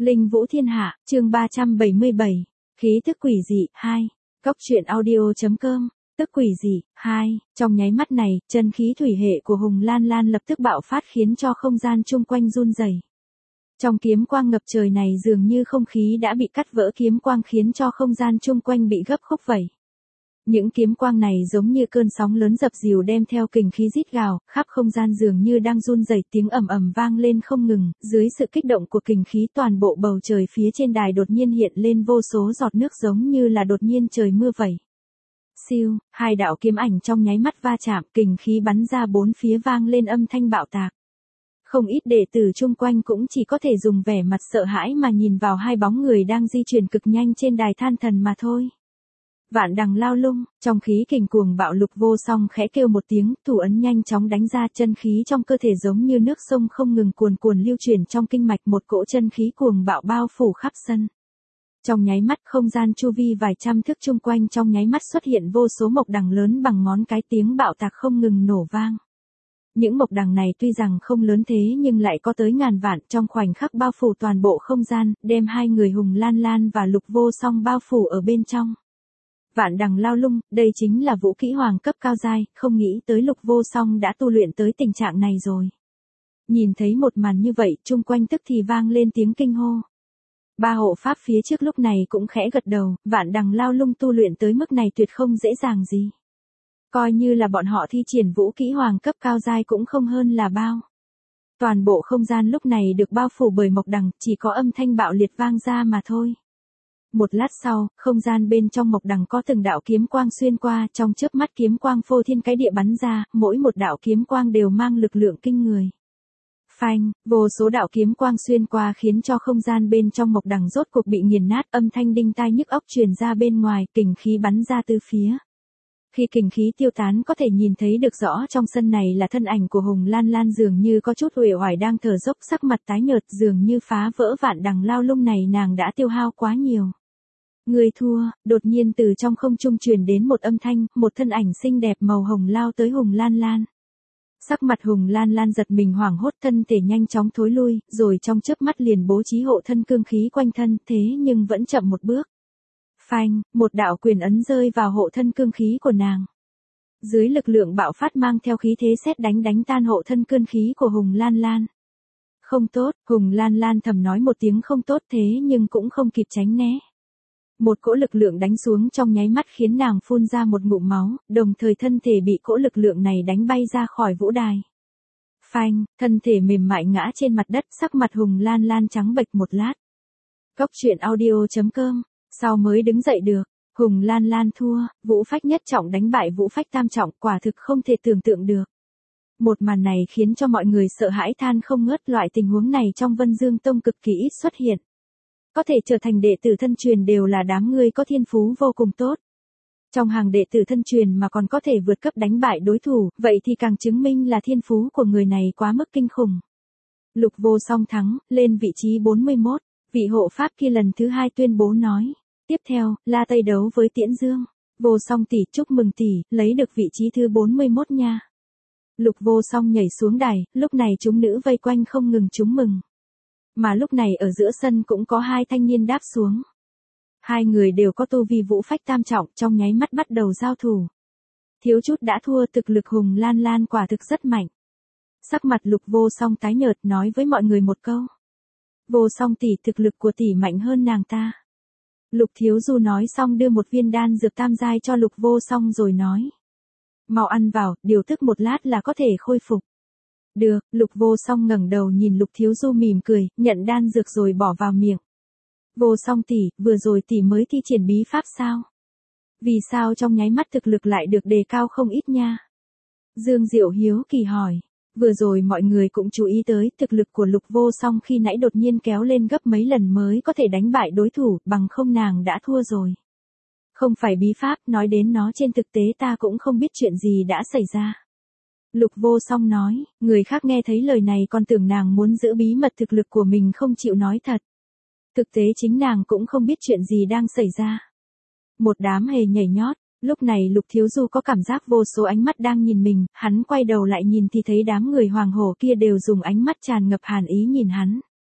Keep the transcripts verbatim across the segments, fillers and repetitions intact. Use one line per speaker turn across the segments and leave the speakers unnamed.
Linh Vũ Thiên Hạ, chương ba trăm bảy mươi bảy. Khí tức quỷ dị, hai. Cốc truyện audio.com. Tức quỷ dị, hai. Trong nháy mắt này, chân khí thủy hệ của Hùng Lan Lan lập tức bạo phát khiến cho không gian chung quanh run rẩy. Trong kiếm quang ngập trời này dường như không khí đã bị cắt vỡ, kiếm quang khiến cho không gian chung quanh bị gấp khúc vậy. Những kiếm quang này giống như cơn sóng lớn dập dìu đem theo kình khí rít gào, khắp không gian dường như đang run rẩy, tiếng ầm ầm vang lên không ngừng, dưới sự kích động của kình khí toàn bộ bầu trời phía trên đài đột nhiên hiện lên vô số giọt nước giống như là đột nhiên trời mưa vậy. Siêu, hai đạo kiếm ảnh trong nháy mắt va chạm, kình khí bắn ra bốn phía vang lên âm thanh bạo tạc. Không ít đệ tử chung quanh cũng chỉ có thể dùng vẻ mặt sợ hãi mà nhìn vào hai bóng người đang di chuyển cực nhanh trên đài than thần mà thôi. Vạn đằng lao lung, trong khí kình cuồng bạo Lục Vô Song khẽ kêu một tiếng, thủ ấn nhanh chóng đánh ra, chân khí trong cơ thể giống như nước sông không ngừng cuồn cuồn lưu chuyển trong kinh mạch, một cỗ chân khí cuồng bạo bao phủ khắp sân. Trong nháy mắt không gian chu vi vài trăm thước chung quanh trong nháy mắt xuất hiện vô số mộc đằng lớn bằng ngón cái, tiếng bạo tạc không ngừng nổ vang. Những mộc đằng này tuy rằng không lớn thế nhưng lại có tới ngàn vạn, trong khoảnh khắc bao phủ toàn bộ không gian, đem hai người Hùng Lan Lan và Lục Vô Song bao phủ ở bên trong. Vạn đằng lao lung, đây chính là vũ kỹ hoàng cấp cao giai, không nghĩ tới Lục Vô Song đã tu luyện tới tình trạng này rồi. Nhìn thấy một màn như vậy, chung quanh tức thì vang lên tiếng kinh hô. Ba hộ pháp phía trước lúc này cũng khẽ gật đầu, vạn đằng lao lung tu luyện tới mức này tuyệt không dễ dàng gì. Coi như là bọn họ thi triển vũ kỹ hoàng cấp cao giai cũng không hơn là bao. Toàn bộ không gian lúc này được bao phủ bởi mộc đằng, chỉ có âm thanh bạo liệt vang ra mà thôi. Một lát sau, không gian bên trong mộc đằng có từng đạo kiếm quang xuyên qua, trong chớp mắt kiếm quang phô thiên cái địa bắn ra, mỗi một đạo kiếm quang đều mang lực lượng kinh người. Phanh, vô số đạo kiếm quang xuyên qua khiến cho không gian bên trong mộc đằng rốt cuộc bị nghiền nát, âm thanh đinh tai nhức óc truyền ra bên ngoài, kình khí bắn ra từ phía. Khi kình khí tiêu tán có thể nhìn thấy được rõ trong sân này là thân ảnh của Hùng Lan Lan dường như có chút uể oải đang thở dốc, sắc mặt tái nhợt, dường như phá vỡ vạn đằng lao lung này nàng đã tiêu hao quá nhiều. Người thua, đột nhiên từ trong không trung truyền đến một âm thanh, một thân ảnh xinh đẹp màu hồng lao tới Hùng Lan Lan. Sắc mặt Hùng Lan Lan giật mình hoảng hốt, thân thể nhanh chóng thối lui, rồi trong chớp mắt liền bố trí hộ thân cương khí quanh thân, thế nhưng vẫn chậm một bước. Phanh, một đạo quyền ấn rơi vào hộ thân cương khí của nàng. Dưới lực lượng bạo phát mang theo khí thế sét đánh đánh tan hộ thân cương khí của Hùng Lan Lan. Không tốt, Hùng Lan Lan thầm nói một tiếng không tốt, thế nhưng cũng không kịp tránh né. Một cỗ lực lượng đánh xuống trong nháy mắt khiến nàng phun ra một ngụm máu, đồng thời thân thể bị cỗ lực lượng này đánh bay ra khỏi vũ đài. Phanh, thân thể mềm mại ngã trên mặt đất, sắc mặt Hùng Lan Lan trắng bệch một lát. Cốc truyện audio.com, sau mới đứng dậy được. Hùng Lan Lan thua, Vũ Phách nhất trọng đánh bại Vũ Phách tam trọng, quả thực không thể tưởng tượng được. Một màn này khiến cho mọi người sợ hãi than không ngớt, loại tình huống này trong Vân Dương Tông cực kỳ ít xuất hiện. Có thể trở thành đệ tử thân truyền đều là đám người có thiên phú vô cùng tốt. Trong hàng đệ tử thân truyền mà còn có thể vượt cấp đánh bại đối thủ, vậy thì càng chứng minh là thiên phú của người này quá mức kinh khủng. Lục Vô Song thắng, lên vị trí bốn mươi mốt, vị hộ pháp kia lần thứ hai tuyên bố nói. Tiếp theo, La Tây đấu với Tiễn Dương. Vô Song tỷ, chúc mừng tỷ, lấy được vị trí thứ bốn mươi mốt nha. Lục Vô Song nhảy xuống đài, lúc này chúng nữ vây quanh không ngừng chúng mừng. Mà lúc này ở giữa sân cũng có hai thanh niên đáp xuống. Hai người đều có tu vi Vũ Phách tam trọng, trong nháy mắt bắt đầu giao thủ. Thiếu chút đã thua, thực lực Hùng Lan Lan quả thực rất mạnh. Sắc mặt Lục Vô Song tái nhợt nói với mọi người một câu. Vô Song tỷ, thực lực của tỷ mạnh hơn nàng ta. Lục Thiếu Du nói xong đưa một viên đan dược tam giai cho Lục Vô Song rồi nói. Mau ăn vào, điều tức một lát là có thể khôi phục. Được, Lục Vô Song ngẩng đầu nhìn Lục Thiếu Du mỉm cười, nhận đan dược rồi bỏ vào miệng. Vô Song tỷ, vừa rồi tỷ mới thi triển bí pháp sao? Vì sao trong nháy mắt thực lực lại được đề cao không ít nha? Dương Diệu hiếu kỳ hỏi. Vừa rồi mọi người cũng chú ý tới thực lực của Lục Vô Song khi nãy đột nhiên kéo lên gấp mấy lần mới có thể đánh bại đối thủ, bằng không nàng đã thua rồi. Không phải bí pháp, nói đến nó trên thực tế ta cũng không biết chuyện gì đã xảy ra. Lục Vô Song nói, người khác nghe thấy lời này còn tưởng nàng muốn giữ bí mật thực lực của mình không chịu nói thật. Thực tế chính nàng cũng không biết chuyện gì đang xảy ra. Một đám hề nhảy nhót, lúc này Lục Thiếu Du có cảm giác vô số ánh mắt đang nhìn mình, hắn quay đầu lại nhìn thì thấy đám người hoàng hổ kia đều dùng ánh mắt tràn ngập hàn ý nhìn hắn.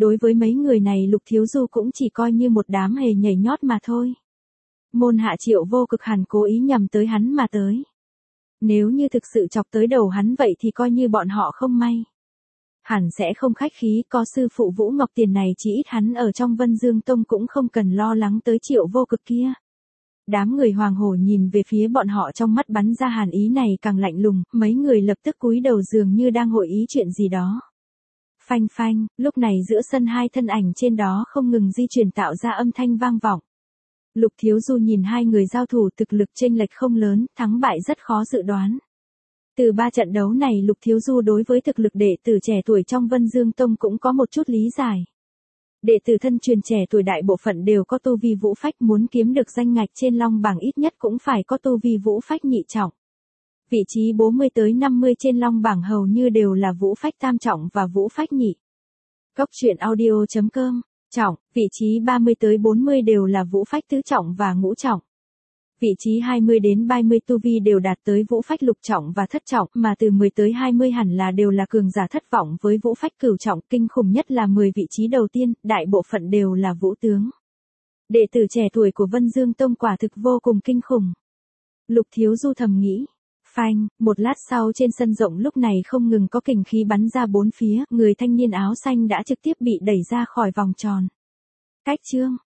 đối với mấy người này Lục Thiếu Du cũng chỉ coi như một đám hề nhảy nhót mà thôi. Môn Hạ Triệu vô cực hẳn cố ý nhằm tới hắn mà tới. Nếu như thực sự chọc tới đầu hắn vậy thì coi như bọn họ không may. Hẳn sẽ không khách khí, có sư phụ Vũ Ngọc Tiền này chỉ ít hắn ở trong Vân Dương Tông cũng không cần lo lắng tới Triệu vô cực kia. Đám người hoàng hổ nhìn về phía bọn họ trong mắt bắn ra hàn ý này càng lạnh lùng, mấy người lập tức cúi đầu dường như đang hội ý chuyện gì đó. Phanh phanh, lúc này giữa sân hai thân ảnh trên đó không ngừng di chuyển tạo ra âm thanh vang vọng. Lục Thiếu Du nhìn hai người giao thủ thực lực chênh lệch không lớn, thắng bại rất khó dự đoán. Từ ba trận đấu này Lục Thiếu Du đối với thực lực đệ tử trẻ tuổi trong Vân Dương Tông cũng có một chút lý giải. Đệ tử thân truyền trẻ tuổi đại bộ phận đều có tu vi vũ phách, muốn kiếm được danh ngạch trên long bảng ít nhất cũng phải có tu vi vũ phách nhị trọng. Vị trí bốn mươi tới năm mươi trên long bảng hầu như đều là vũ phách tam trọng và vũ phách nhị. Cốc truyện audio chấm com, trọng, vị trí ba mươi tới bốn mươi đều là vũ phách tứ trọng và ngũ trọng. Vị trí hai mươi đến ba mươi tu vi đều đạt tới vũ phách lục trọng và thất trọng, mà từ mười tới hai mươi hẳn là đều là cường giả thất vọng với vũ phách cửu trọng, kinh khủng nhất là mười vị trí đầu tiên, đại bộ phận đều là vũ tướng. Đệ tử trẻ tuổi của Vân Dương Tông quả thực vô cùng kinh khủng. Lục Thiếu Du thầm nghĩ. Phanh, một lát sau trên sân rộng lúc này không ngừng có kình khí bắn ra bốn phía, người thanh niên áo xanh đã trực tiếp bị đẩy ra khỏi vòng tròn. Cách chương